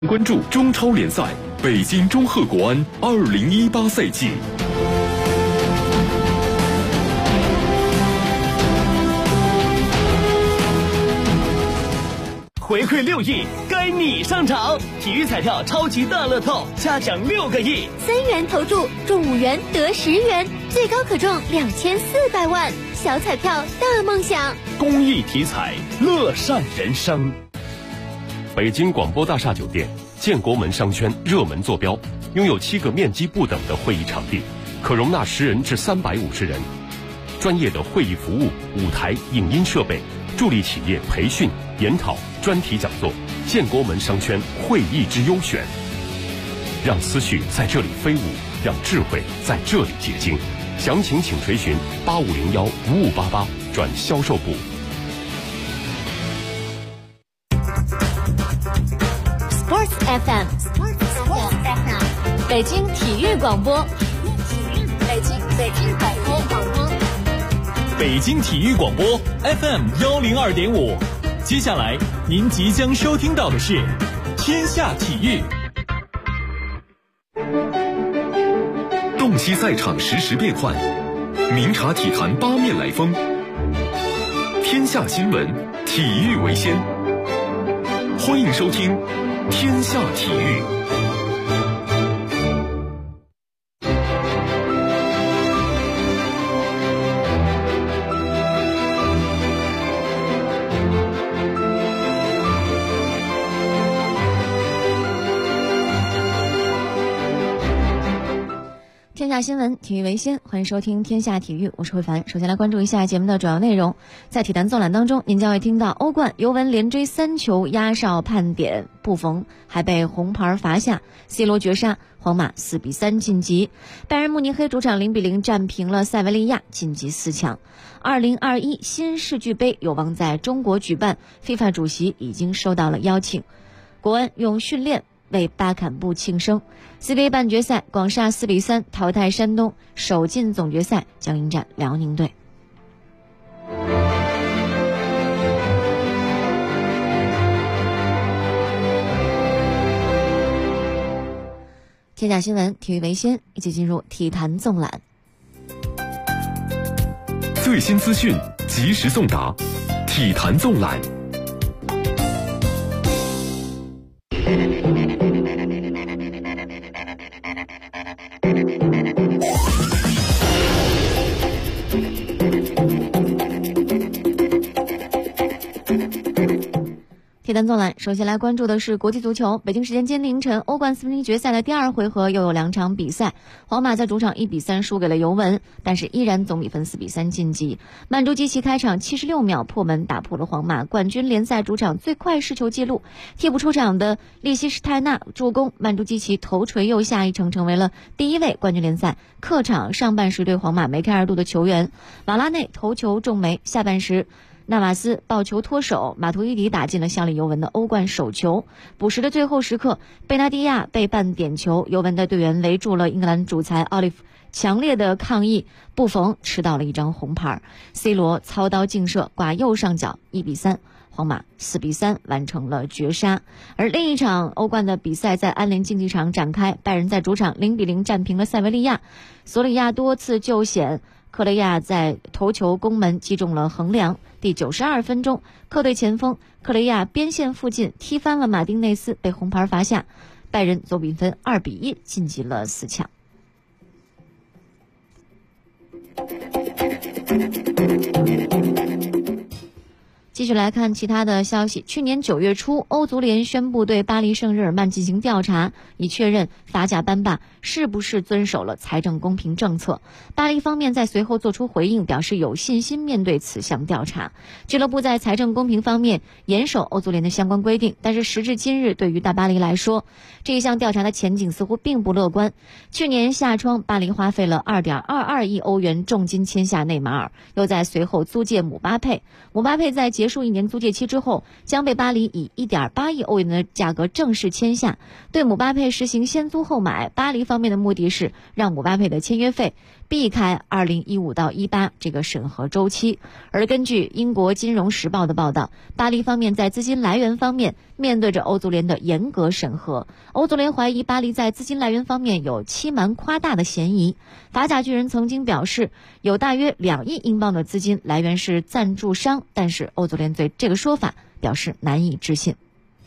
关注中超联赛，北京中赫国安2018赛季。 回馈6亿，该你上场！体育彩票超级大乐透，嘉奖6个亿 ，3元投注中5元得10元，最高可中2400万。小彩票大梦想， 公益体彩，乐善人生。 北京广播大厦酒店建国门商圈热门坐标，拥有7个面积不等的会议场地，可容纳10人至350人。专业的会议服务、舞台、影音设备，助力企业培训、研讨、专题讲座。建国门商圈会议之优选，让思绪在这里飞舞，让智慧在这里结晶。详情请垂询8501-5588转销售部。 Sports FM， 北京体育广播，北京广播， 北京体育广播 FM102.5。接下来您即将收听到的是天下体育。 洞悉赛场实时变幻，明察体坛八面来风。天下新闻，体育为先。欢迎收听天下体育。 天下新闻，体育为先，欢迎收听天下体育，我是慧凡。首先来关注一下节目的主要内容。在体坛纵览当中，您将会听到欧冠尤文连追3球压哨判点不逢，还被红牌罚下 ，C 罗绝杀，皇马4-3晋级。拜仁慕尼黑主场0-0战平了塞维利亚，晋级4强。2021新世俱杯有望在中国举办，FIFA 主席已经收到了邀请。国安用训练为巴坎布庆生。CBA 半决赛，广厦4-3淘汰山东，首进总决赛将迎战辽宁队。天下新闻，体育为先，一起进入体坛纵览。 最新资讯，及时送达，体坛纵览。 体坛纵览，首先来关注的是国际足球。北京时间今天凌晨，欧冠4分之一决赛的第2回合又有2场比赛。皇马在主场1-3输给了尤文，但是依然总比分4-3晋级。曼朱基奇开场76秒破门，打破了皇马冠军联赛主场最快失球纪录。替补出场的利希施泰纳助攻，曼朱基奇头锤又下一城，成为了第1位冠军联赛客场上半时对皇马梅开二度的球员。瓦拉内头球中梅，下半时纳瓦斯抱球脱手，马图伊迪打进了效力尤文的欧冠首球。补时的最后时刻，贝纳蒂亚被判点球，尤文的队员围住了英格兰主裁奥利弗，强烈的抗议，不逢吃到了一张红牌。C 罗操刀劲射挂右上角，1-3，皇马4-3完成了绝杀。而另一场欧冠的比赛在安联竞技场展开，拜仁在主场0-0战平了塞维利亚，索里亚多次救险，克雷亚在头球攻门击中了横梁。第92分钟，客队前锋克雷亚边线附近踢翻了马丁内斯，被红牌罚下，拜仁总比分2-1晋级了4强。继续来看其他的消息。去年9月初，欧足联宣布对巴黎圣日耳曼进行调查，以确认法甲班霸是不是遵守了财政公平政策。巴黎方面在随后做出回应，表示有信心面对此项调查。俱乐部在财政公平方面严守欧足联的相关规定，但是时至今日，对于大巴黎来说，这一项调查的前景似乎并不乐观。去年夏窗，巴黎花费了2.22亿欧元重金签下内马尔，又在随后租借姆巴佩。姆巴佩在结束1年租借期之后，将被巴黎以1.8亿欧元的价格正式签下。对姆巴佩实行先租后买，巴黎方面的目的是让姆巴佩的签约费避开2015到18这个审核周期。而根据英国金融时报的报道，巴黎方面在资金来源方面面对着欧足联的严格审核，欧足联怀疑巴黎在资金来源方面有欺瞒夸大的嫌疑。法甲巨人曾经表示，有大约2亿英镑的资金来源是赞助商，但是欧足联对这个说法表示难以置信。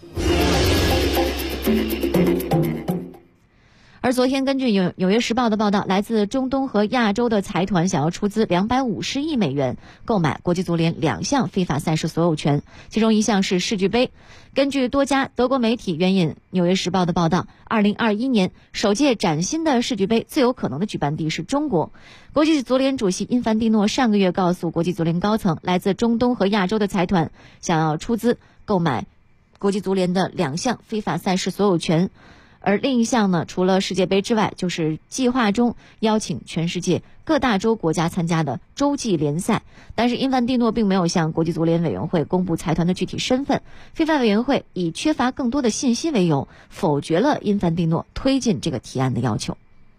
而昨天根据纽约时报的报道，来自中东和亚洲的财团想要出资250亿美元购买国际足联2项非法赛事所有权，其中一项是世俱杯。根据多家德国媒体援引纽约时报的报道，2021年首届崭新的世俱杯最有可能的举办地是中国。国际足联主席因凡蒂诺上个月告诉国际足联高层，来自中东和亚洲的财团想要出资购买国际足联的2项非法赛事所有权。而另一项呢，除了世界杯之外，就是计划中邀请全世界各大洲国家参加的洲际联赛。但是因凡蒂诺并没有向国际足联委员会公布财团的具体身份，非法委员会以缺乏更多的信息为由，否决了因凡蒂诺推进这个提案的要求。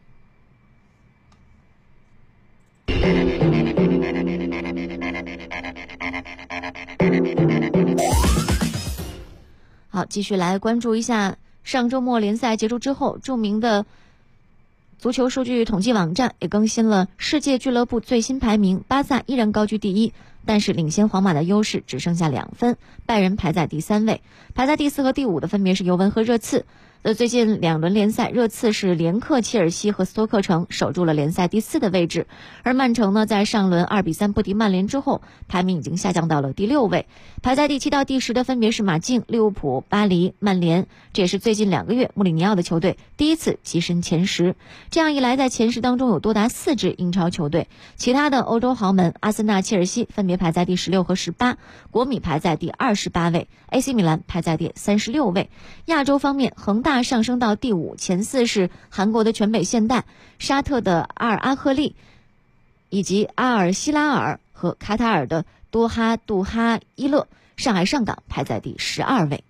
好，继续来关注一下上周末联赛结束之后，著名的足球数据统计网站也更新了世界俱乐部最新排名，巴萨依然高居第一，但是领先皇马的优势只剩下2分，拜仁排在第3位，排在第4和第5的分别是尤文和热刺。最近2轮联赛，热刺是连克切尔西和斯托克城，守住了联赛第4的位置。而曼城呢，在上轮2-3不敌曼联之后，排名已经下降到了第6位，排在第7到第10的分别是马竞、利物浦、巴黎、曼联。这也是最近2个月穆里尼奥的球队第一次跻身前10。这样一来，在前10当中有多达4支英超球队，其他的欧洲豪门阿森纳、切尔西分别排在第16和18，国米排在第28位，AC 米兰排在第36位。亚洲方面，恒大上升到第5，前4是韩国的全北现代、沙特的阿尔阿赫利，以及阿尔希拉尔和卡塔尔的多哈杜哈伊勒。上海上港排在第12位。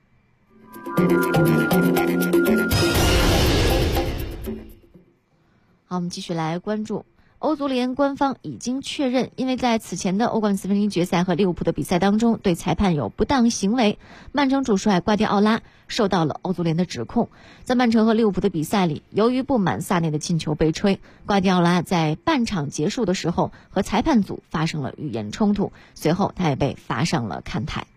好，我们继续来关注欧足联官方已经确认，因为在此前的欧冠4分之一决赛和利物浦的比赛当中对裁判有不当行为，曼城主帅瓜迪奥拉受到了欧足联的指控。在曼城和利物浦的比赛里，由于不满萨内的进球被吹，瓜迪奥拉在半场结束的时候和裁判组发生了语言冲突，随后他也被罚上了看台。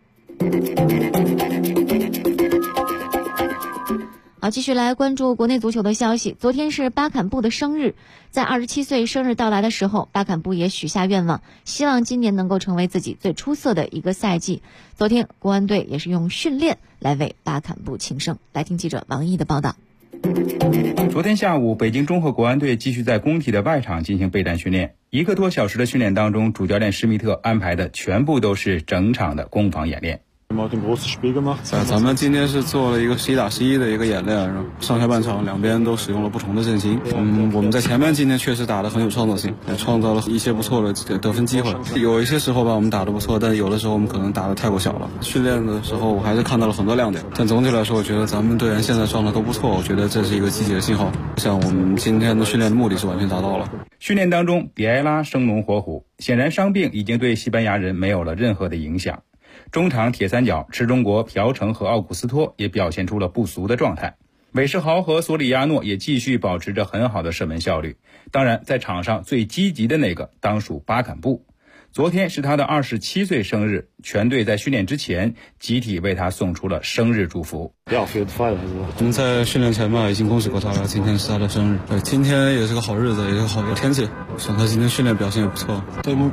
好，继续来关注国内足球的消息。昨天是巴坎布的生日，在27岁生日到来的时候，巴坎布也许下愿望，希望今年能够成为自己最出色的一个赛季。昨天国安队也是用训练来为巴坎布庆生。来听记者王毅的报道。 昨天下午，北京中赫国安队继续在工体的外场进行备战训练。1个多小时的训练当中，主教练施密特安排的全部都是整场的攻防演练。 咱们今天是做了一个11打11的一个演练，上下半场两边都使用了不同的阵型。我们在前面今天确实打得很有创造性，也创造了一些不错的得分机会。有一些时候吧，我们打得不错，但有的时候我们可能打得太过小了。训练的时候我还是看到了很多亮点，但总体来说，我觉得咱们队员现在状态都不错，我觉得这是一个积极的信号。像我们今天的训练的目的是完全达到了。 训练当中，比埃拉生龙活虎，显然伤病已经对西班牙人没有了任何的影响。中场铁三角池中国、朴成和奥古斯托也表现出了不俗的状态。韦世豪和索里亚诺也继续保持着很好的射门效率。当然，在场上最积极的那个当属巴坎布。昨天是他的27岁生日，全队在训练之前集体为他送出了生日祝福。 我们在训练前吧已经恭喜过他了，今天是他的生日。今天也是个好日子，也是个好天气，想他今天训练表现也不错。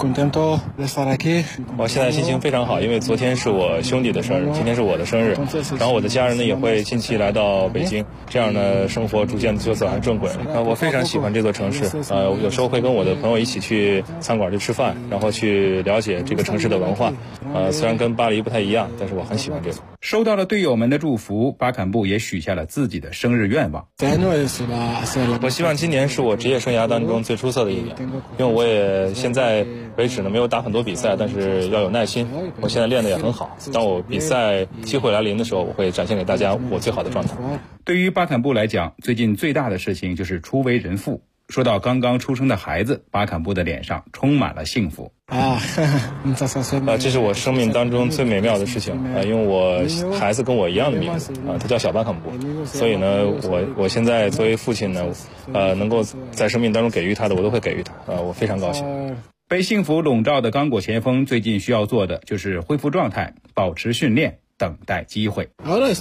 我现在心情非常好，因为昨天是我兄弟的生日，今天是我的生日，然后我的家人呢也会近期来到北京，这样呢生活逐渐的就走上正轨。我非常喜欢这座城市，有时候会跟我的朋友一起去餐馆去吃饭，然后去了解这个城市的文化。虽然跟巴黎不太一样，但是我很喜欢这个。 收到了队友们的祝福，巴坎布也许下了自己的生日愿望。 我希望今年是我职业生涯当中最出色的一年，因为我也现在为止呢没有打很多比赛，但是要有耐心。我现在练得也很好，当我比赛机会来临的时候，我会展现给大家我最好的状态。 对于巴坎布来讲，最近最大的事情就是初为人父。 说到刚刚出生的孩子，巴坎布的脸上充满了幸福。 这是我生命当中最美妙的事情因为我孩子跟我一样的名字他叫小巴坎布，所以呢，我现在作为父亲呢，能够在生命当中给予他的，我都会给予他我非常高兴。 被幸福笼罩的刚果前锋最近需要做的就是恢复状态，保持训练，等待机会。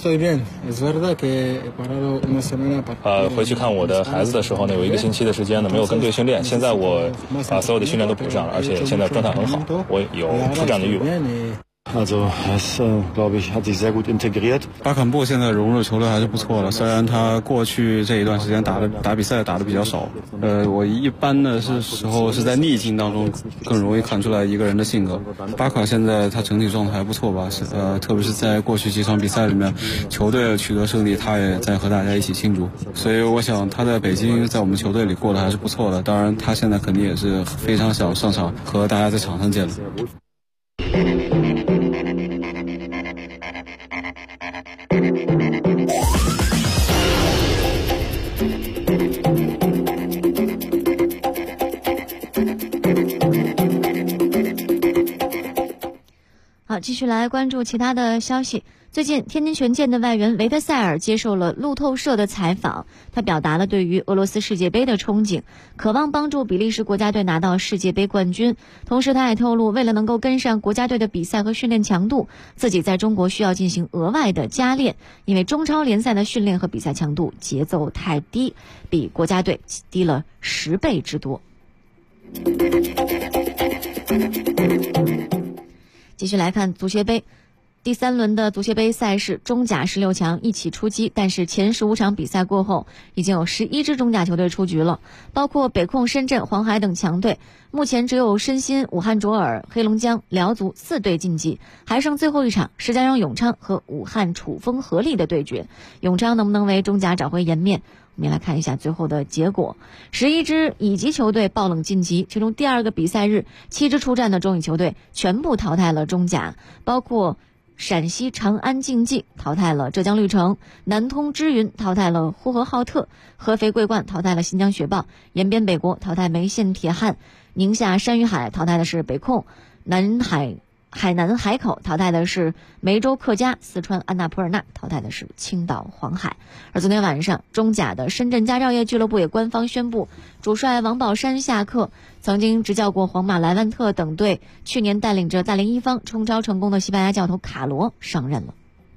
回去看我的孩子的时候呢，有1个星期的时间呢没有跟队训练，现在我把所有的训练都补上了，而且现在状态很好，我有出战的欲望。 Also es, glaube ich, hat sich sehr gut integriert. 巴坎布现在融入球队还是不错的，虽然他过去这一段时间打比赛打得比较少。我一般的时候是在逆境当中更容易看出来一个人的性格。巴卡现在他整体状态还不错吧，特别是在过去几场比赛里面，球队取得胜利，他也在和大家一起庆祝。所以我想他在北京在我们球队里过得还是不错的。当然，他现在肯定也是非常想上场和大家在场上见的。 好，继续来关注其他的消息。最近，天津权健的外援维特塞尔接受了路透社的采访，他表达了对于俄罗斯世界杯的憧憬，渴望帮助比利时国家队拿到世界杯冠军。同时，他也透露，为了能够跟上国家队的比赛和训练强度，自己在中国需要进行额外的加练，因为中超联赛的训练和比赛强度节奏太低，比国家队低了10倍之多。继续来看足协杯。第3轮的足协杯赛事，中甲16强一起出击，但是前15场比赛过后，已经有11支中甲球队出局了，包括北控、深圳、黄海等强队。目前只有申鑫、武汉卓尔、黑龙江、辽足4队晋级，还剩最后一场石家庄永昌和武汉楚风合力的对决。永昌能不能为中甲找回颜面？我们来看一下最后的结果，11支乙级球队爆冷晋级，其中第2个比赛日7支出战的中乙球队全部淘汰了中甲，包括陕西长安竞技淘汰了浙江绿城，南通知云淘汰了呼和浩特，合肥桂冠淘汰了新疆雪豹，延边北国淘汰梅县铁汉，宁夏山与海淘汰的是北控，海南海口淘汰的是梅州客家，四川安纳普尔纳淘汰的是青岛黄海。而昨天晚上，中甲的深圳佳兆业俱乐部也官方宣布，主帅王宝山下课。曾经执教过皇马、莱万特等队，去年带领着大连一方冲超成功的西班牙教头卡罗上任了。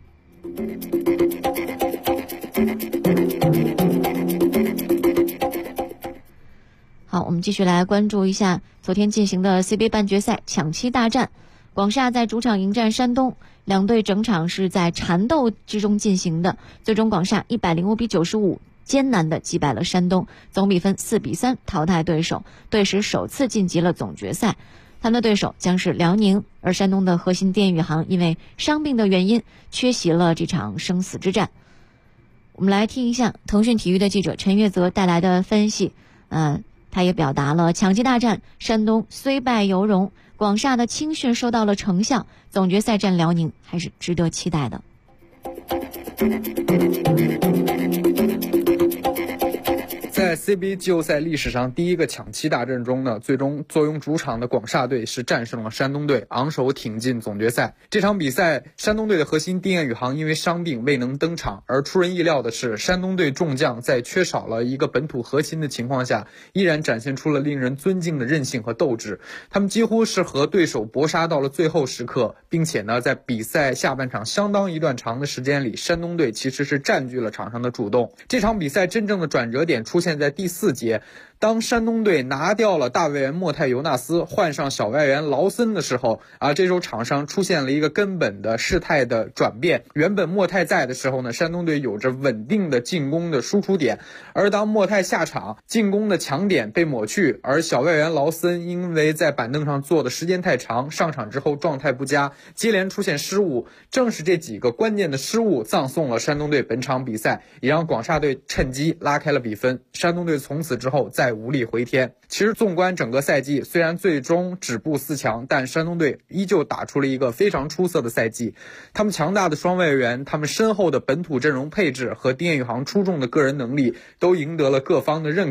好，我们继续来关注一下昨天进行的 CBA 半决赛抢七大战。广厦在主场迎战山东，两队整场是在缠斗之中进行的，最终广厦105比95艰难地击败了山东，总比分4比3淘汰对手，队史首次晋级了总决赛。他们的对手将是辽宁，而山东的核心电宇航因为伤病的原因缺席了这场生死之战。我们来听一下腾讯体育的记者陈月泽带来的分析。他也表达了抢七大战山东虽败犹荣，广厦的青训收到了成效，总决赛战辽宁还是值得期待的。 在 CBA 季后赛历史上第一个抢七大战中呢，最终坐拥主场的广厦队是战胜了山东队，昂首挺进总决赛。这场比赛，山东队的核心丁彦雨航因为伤病未能登场，而出人意料的是，山东队众将在缺少了一个本土核心的情况下，依然展现出了令人尊敬的韧性和斗志。他们几乎是和对手搏杀到了最后时刻，并且呢，在比赛下半场相当一段长的时间里，山东队其实是占据了场上的主动。这场比赛真正的转折点出现在第4节，当山东队拿掉了大外援莫泰尤纳斯，换上小外援劳森的时候，这时候场上出现了一个根本的事态的转变。原本莫泰在的时候呢，山东队有着稳定的进攻的输出点，而当莫泰下场，进攻的强点被抹去，而小外援劳森因为在板凳上坐的时间太长，上场之后状态不佳，接连出现失误。正是这几个关键的失误葬送了山东队本场比赛，也让广厦队趁机拉开了比分。山东队从此之后再无力回天。其实纵观整个赛季，虽然最终止步4强，但山东队依旧打出了一个非常出色的赛季。他们强大的双外援，他们深厚的本土阵容配置和丁彦雨航出众的个人能力，都赢得了各方的认可。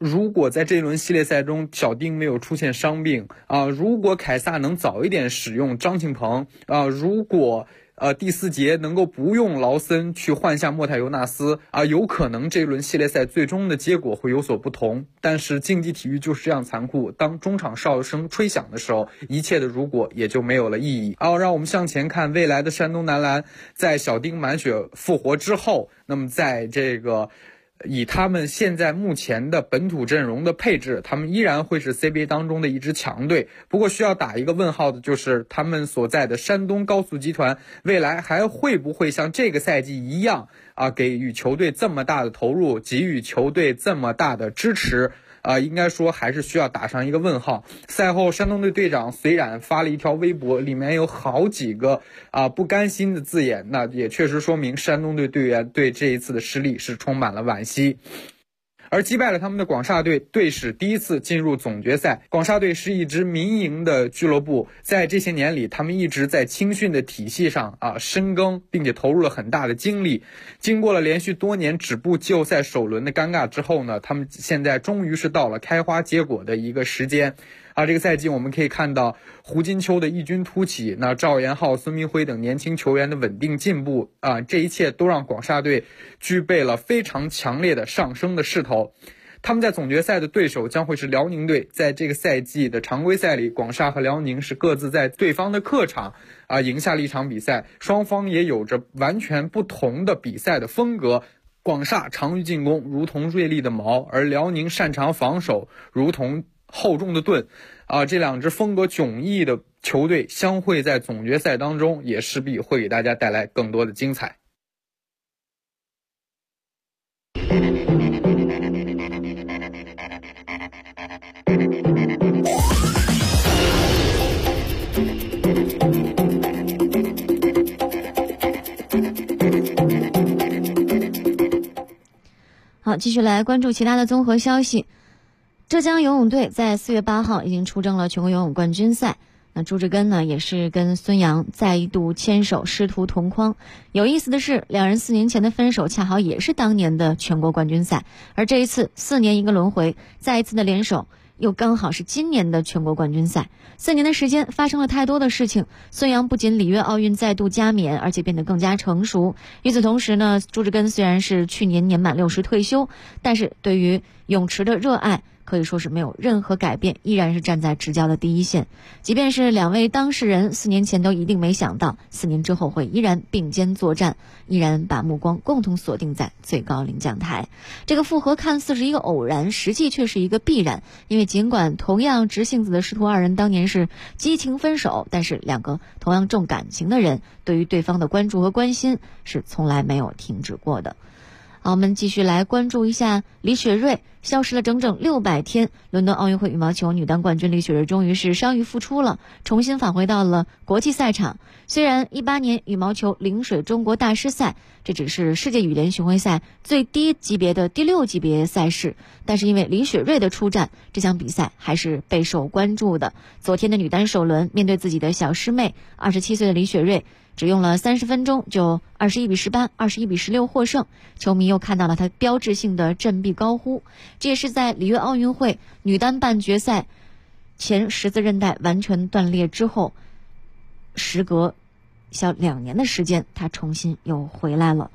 如果在这一轮系列赛中小丁没有出现伤病如果凯撒能早一点使用张庆鹏如果第4节能够不用劳森去换下莫泰尤纳斯有可能这一轮系列赛最终的结果会有所不同。但是竞技体育就是这样残酷，当中场哨声吹响的时候，一切的如果也就没有了意义。让我们向前看未来的山东男篮，在小丁满血复活之后，那么在这个以他们现在目前的本土阵容的配置，他们依然会是 CBA 当中的一支强队。不过需要打一个问号的就是他们所在的山东高速集团未来还会不会像这个赛季一样给予球队这么大的投入，给予球队这么大的支持应该说还是需要打上一个问号。赛后山东队队长虽然发了一条微博，里面有好几个不甘心的字眼，那也确实说明山东队队员对这一次的失利是充满了惋惜。而击败了他们的广厦队，队史第一次进入总决赛。广厦队是一支民营的俱乐部，在这些年里，他们一直在青训的体系上深耕，并且投入了很大的精力。经过了连续多年止步季后赛首轮的尴尬之后呢，他们现在终于是到了开花结果的一个时间。这个赛季我们可以看到胡金秋的异军突起，那赵延浩、孙铭徽等年轻球员的稳定进步这一切都让广厦队具备了非常强烈的上升的势头。他们在总决赛的对手将会是辽宁队，在这个赛季的常规赛里，广厦和辽宁是各自在对方的客场赢下了一场比赛，双方也有着完全不同的比赛的风格。广厦长于进攻，如同锐利的矛，而辽宁擅长防守，如同厚重的盾这两支风格迥异的球队相会在总决赛当中，也势必会给大家带来更多的精彩。 好，继续来关注其他的综合消息。浙江游泳队在4月8号已经出征了全国游泳冠军赛。那朱志根呢，也是跟孙杨再度牵手，师徒同框。有意思的是，两人4年前的分手恰好也是当年的全国冠军赛，而这一次4年一个轮回，再一次的联手，又刚好是今年的全国冠军赛。4年的时间发生了太多的事情，孙杨不仅里约奥运再度加冕，而且变得更加成熟。与此同时呢，朱志根虽然是去年年满60退休，但是对于泳池的热爱可以说是没有任何改变，依然是站在执教的第一线。即便是两位当事人4年前都一定没想到4年之后会依然并肩作战，依然把目光共同锁定在最高领奖台。这个复合看似是一个偶然，实际却是一个必然，因为尽管同样直性子的师徒二人当年是激情分手，但是两个同样重感情的人对于对方的关注和关心是从来没有停止过的。好，我们继续来关注一下李雪芮。消失了整整600天，伦敦奥运会羽毛球女单冠军李雪芮终于是伤愈复出了，重新返回到了国际赛场。虽然18年羽毛球陵水中国大师赛这只是世界羽联巡回赛最低级别的第6级别赛事，但是因为李雪芮的出战，这项比赛还是备受关注的。昨天的女单首轮，面对自己的小师妹27岁的李雪芮，只用了30分钟就21比18、21比16获胜，球迷又看到了她标志性的振臂高呼。这也是在里约奥运会女单半决赛前十字韧带完全断裂之后，时隔小2年的时间，她重新又回来了。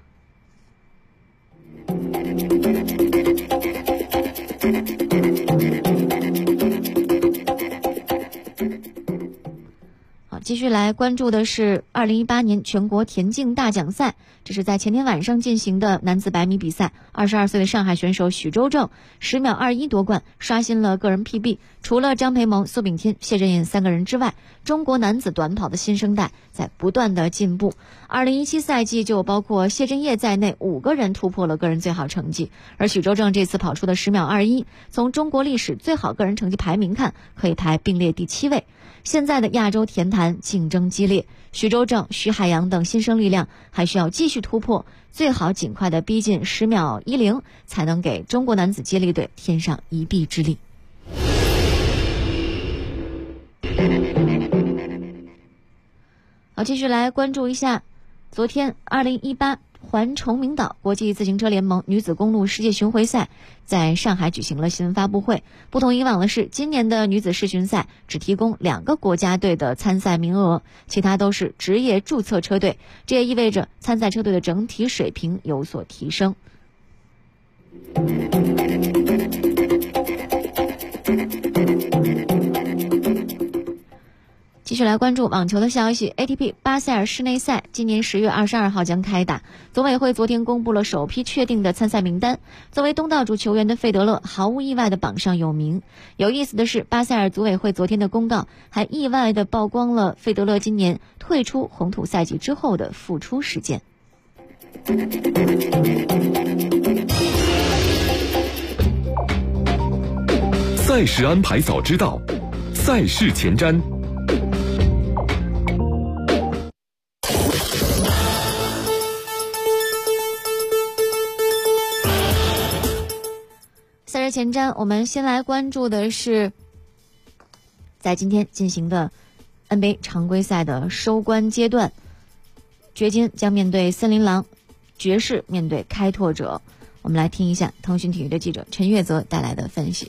继续来关注的是2018年全国田径大奖赛，这是在前天晚上进行的男子100米比赛，22岁的上海选手许周正10秒21夺冠，刷新了个人 PB。除了张培萌、苏炳添、谢震业3个人之外，中国男子短跑的新生代在不断的进步。2017赛季就包括谢震业在内5个人突破了个人最好成绩，而许周正这次跑出的10秒21，从中国历史最好个人成绩排名看，可以排并列第7位。现在的亚洲田坛竞争激烈，许周正、徐海洋等新生力量还需要继续突破，最好尽快的逼近10秒10，才能给中国男子接力队添上一臂之力。好，继续来关注一下昨天2018 环崇明岛国际自行车联盟女子公路世界巡回赛在上海举行了新闻发布会。不同以往的是，今年的女子世巡赛只提供2个国家队的参赛名额，其他都是职业注册车队，这也意味着参赛车队的整体水平有所提升。继续来关注网球的消息 ，ATP 巴塞尔室内赛今年10月22号将开打。总委会昨天公布了首批确定的参赛名单。作为东道主球员的费德勒毫无意外的榜上有名。有意思的是，巴塞尔组委会昨天的公告还意外的曝光了费德勒今年退出红土赛季之后的复出事件。 赛事安排早知道，赛事前瞻。 赛事前瞻，我们先来关注的是在今天进行的 NBA 常规赛的收官阶段，掘金将面对森林狼，爵士面对开拓者。我们来听一下腾讯体育的记者陈月泽带来的分析。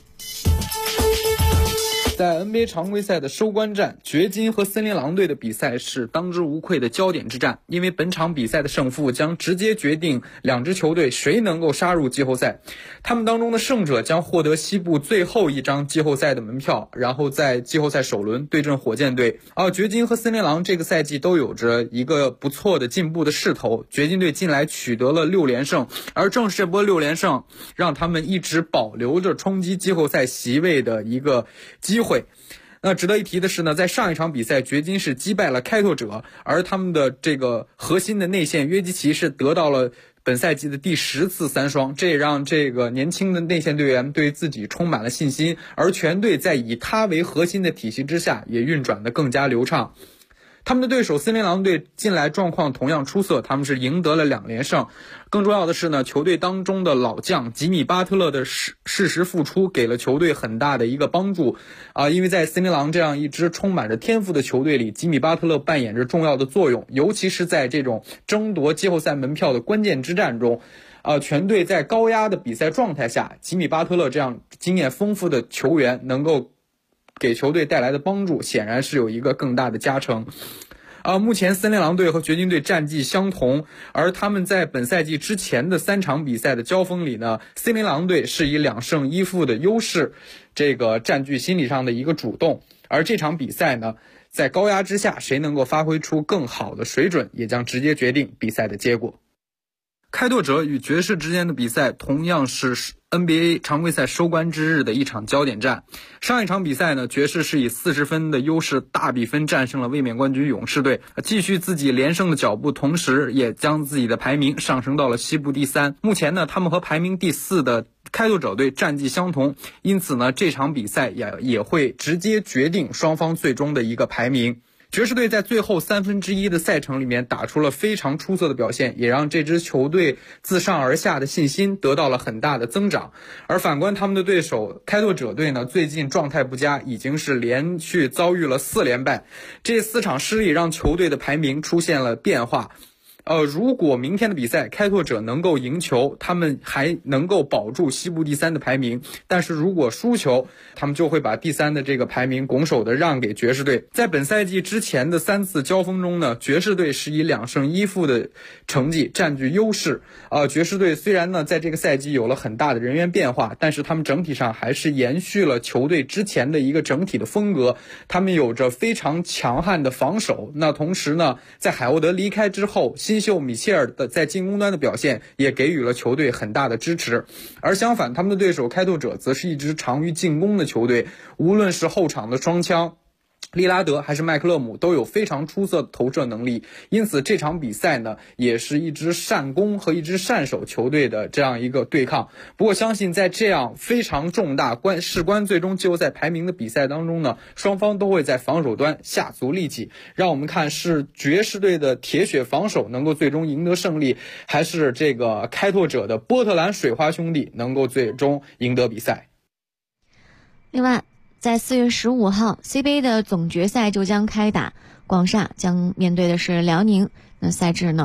在 NBA 常规赛的收官战，掘金和森林狼队的比赛是当之无愧的焦点之战，因为本场比赛的胜负将直接决定两支球队谁能够杀入季后赛。他们当中的胜者将获得西部最后一张季后赛的门票，然后在季后赛首轮对阵火箭队。掘金和森林狼这个赛季都有着一个不错的进步的势头，掘金队近来取得了6连胜，而正是这波6连胜让他们一直保留着冲击季后赛席位的一个机会。那值得一提的是呢，在上一场比赛，掘金是击败了开拓者，而他们的这个核心的内线约基奇是得到了本赛季的第10次3双，这也让这个年轻的内线队员对自己充满了信心，而全队在以他为核心的体系之下也运转得更加流畅。他们的对手森林狼队近来状况同样出色，他们是赢得了2连胜。更重要的是呢，球队当中的老将吉米巴特勒的适时复出给了球队很大的一个帮助因为在森林狼这样一支充满着天赋的球队里，吉米巴特勒扮演着重要的作用，尤其是在这种争夺季后赛门票的关键之战中。全队在高压的比赛状态下，吉米巴特勒这样经验丰富的球员能够给球队带来的帮助显然是有一个更大的加成。目前森林狼队和掘金队战绩相同，而他们在本赛季之前的3场比赛的交锋里呢，森林狼队是以2胜1负的优势，这个占据心理上的一个主动。而这场比赛呢，在高压之下，谁能够发挥出更好的水准，也将直接决定比赛的结果。开拓者与爵士之间的比赛同样是 NBA 常规赛收官之日的一场焦点战。上一场比赛呢，爵士是以40分的优势大比分战胜了卫冕冠军勇士队，继续自己连胜的脚步，同时也将自己的排名上升到了西部第3。目前呢，他们和排名第4的开拓者队战绩相同，因此呢，这场比赛也会直接决定双方最终的一个排名。爵士队在最后1/3的赛程里面打出了非常出色的表现，也让这支球队自上而下的信心得到了很大的增长。而反观他们的对手开拓者队呢，最近状态不佳，已经是连续遭遇了4连败，这4场失利让球队的排名出现了变化。如果明天的比赛开拓者能够赢球，他们还能够保住西部第3的排名，但是如果输球，他们就会把第3的这个排名拱手的让给爵士队。在本赛季之前的3次交锋中呢，爵士队是以2胜1负的成绩占据优势。爵士队虽然呢在这个赛季有了很大的人员变化，但是他们整体上还是延续了球队之前的一个整体的风格，他们有着非常强悍的防守。那同时呢，在海沃德离开之后，新秀米切尔的在进攻端的表现也给予了球队很大的支持。而相反，他们的对手开拓者则是一支长于进攻的球队，无论是后场的双枪利拉德还是麦克勒姆都有非常出色的投射能力，因此这场比赛呢，也是一支善攻和一支善守球队的这样一个对抗。不过相信在这样非常重大事关最终季后赛排名的比赛当中呢，双方都会在防守端下足力气。让我们看是爵士队的铁血防守能够最终赢得胜利，还是这个开拓者的波特兰水花兄弟能够最终赢得比赛。 另外在4月15号 CBA 的总决赛就将开打，广厦将面对的是辽宁。那赛制呢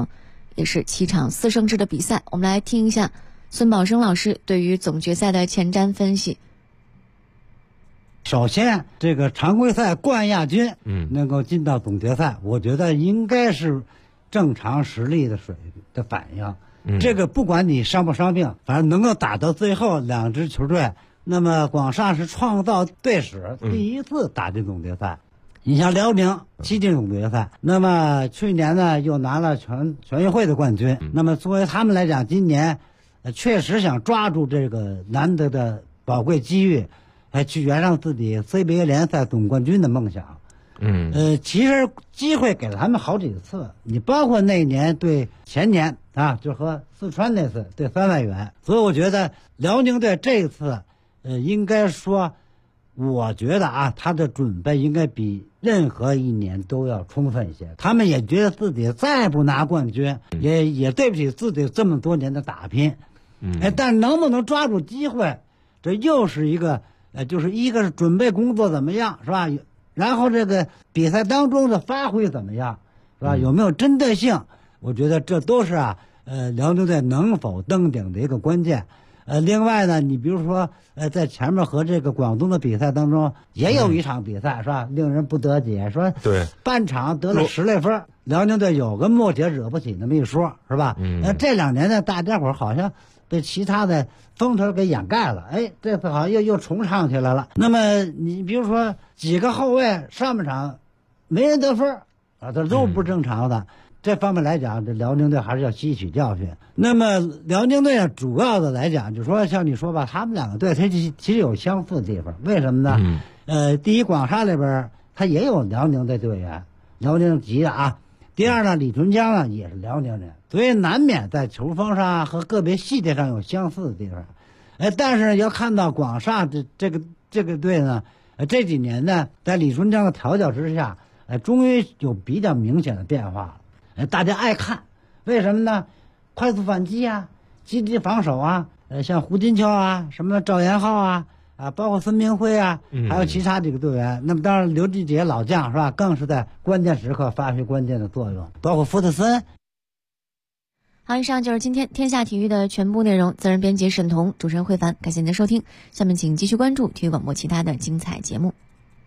也是7场4胜制的比赛。我们来听一下孙宝生老师对于总决赛的前瞻分析。 首先，这个常规赛冠亚军，能够进到总决赛，我觉得应该是正常实力的反应。这个不管你伤不伤病，反正能够打到最后，2支球队，那么广厦是创造队史第一次打进总决赛。你像辽宁7进总决赛，那么去年呢又拿了全运会的冠军。那么作为他们来讲，今年确实想抓住这个难得的宝贵机遇，去圆上自己 CBA 联赛总冠军的梦想。其实机会给了他们好几次，你包括那年对前年啊，就和四川那次对3万元。所以我觉得辽宁队这次，应该说，我觉得啊，他的准备应该比任何一年都要充分一些。他们也觉得自己再不拿冠军，也对不起自己这么多年的打拼。但能不能抓住机会，这又是一个，就是一个是准备工作怎么样，是吧？然后这个比赛当中的发挥怎么样，是吧？有没有针对性？我觉得这都是辽宁队能否登顶的一个关键。另外呢，你比如说，在前面和这个广东的比赛当中，也有一场比赛，是吧？令人不得解，说对半场得了10来分，辽宁队有个默解惹不起那么一说，是吧？这2年呢，大家伙好像被其他的风头给掩盖了，这次好像又重唱起来了。那么你比如说几个后卫上半场没人得分这都不正常的。这方面来讲，这辽宁队还是要吸取教训。那么辽宁队主要的来讲，就说像你说吧，他们2个队它其实有相似的地方。为什么呢？第一，广厦里边他也有辽宁队队员，辽宁籍的啊。第二呢，李纯江呢也是辽宁人，所以难免在球风上和个别细节上有相似的地方。但是要看到广厦这个队呢，这几年呢，在李纯江的调教之下，终于有比较明显的变化了。大家爱看，为什么呢？快速反击啊，积极防守啊，像胡金秋啊，什么赵延浩啊，包括孙明辉啊，还有其他几个队员。那么当然刘志杰老将是吧，更是在关键时刻发挥关键的作用，包括福特森。 好，以上就是今天天下体育的全部内容。责任编辑沈彤，主持人慧凡，感谢您的收听。下面请继续关注体育广播其他的精彩节目。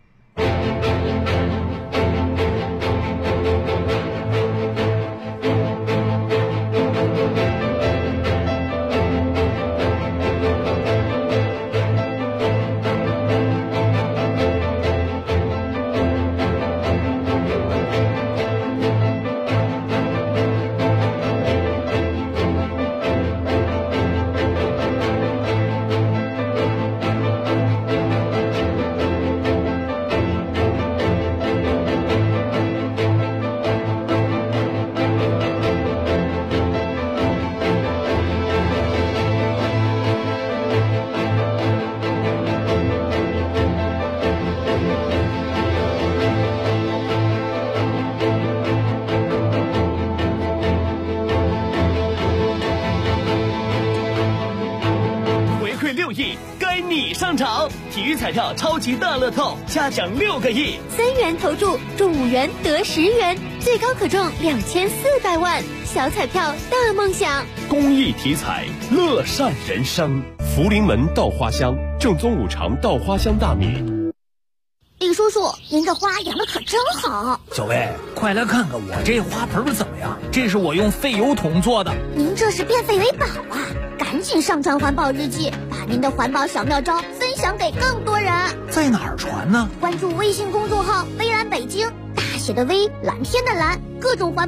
上场，体育彩票超级大乐透，下奖6个亿 ，3元投注中5元得10元，最高可中2400万，小彩票大梦想。 公益体彩，乐善人生。福临门稻花香，正宗5常稻花香大米。 李叔叔，您这花养的可真好。 小薇，快来看看我这花盆怎么样？这是我用废油桶做的。 您这是变废为宝啊！赶紧上传环保日记，把您的环保小妙招分享给更多人。 在哪儿传呢？ 关注微信公众号“微蓝北京”，大写的微，蓝天的蓝，各种环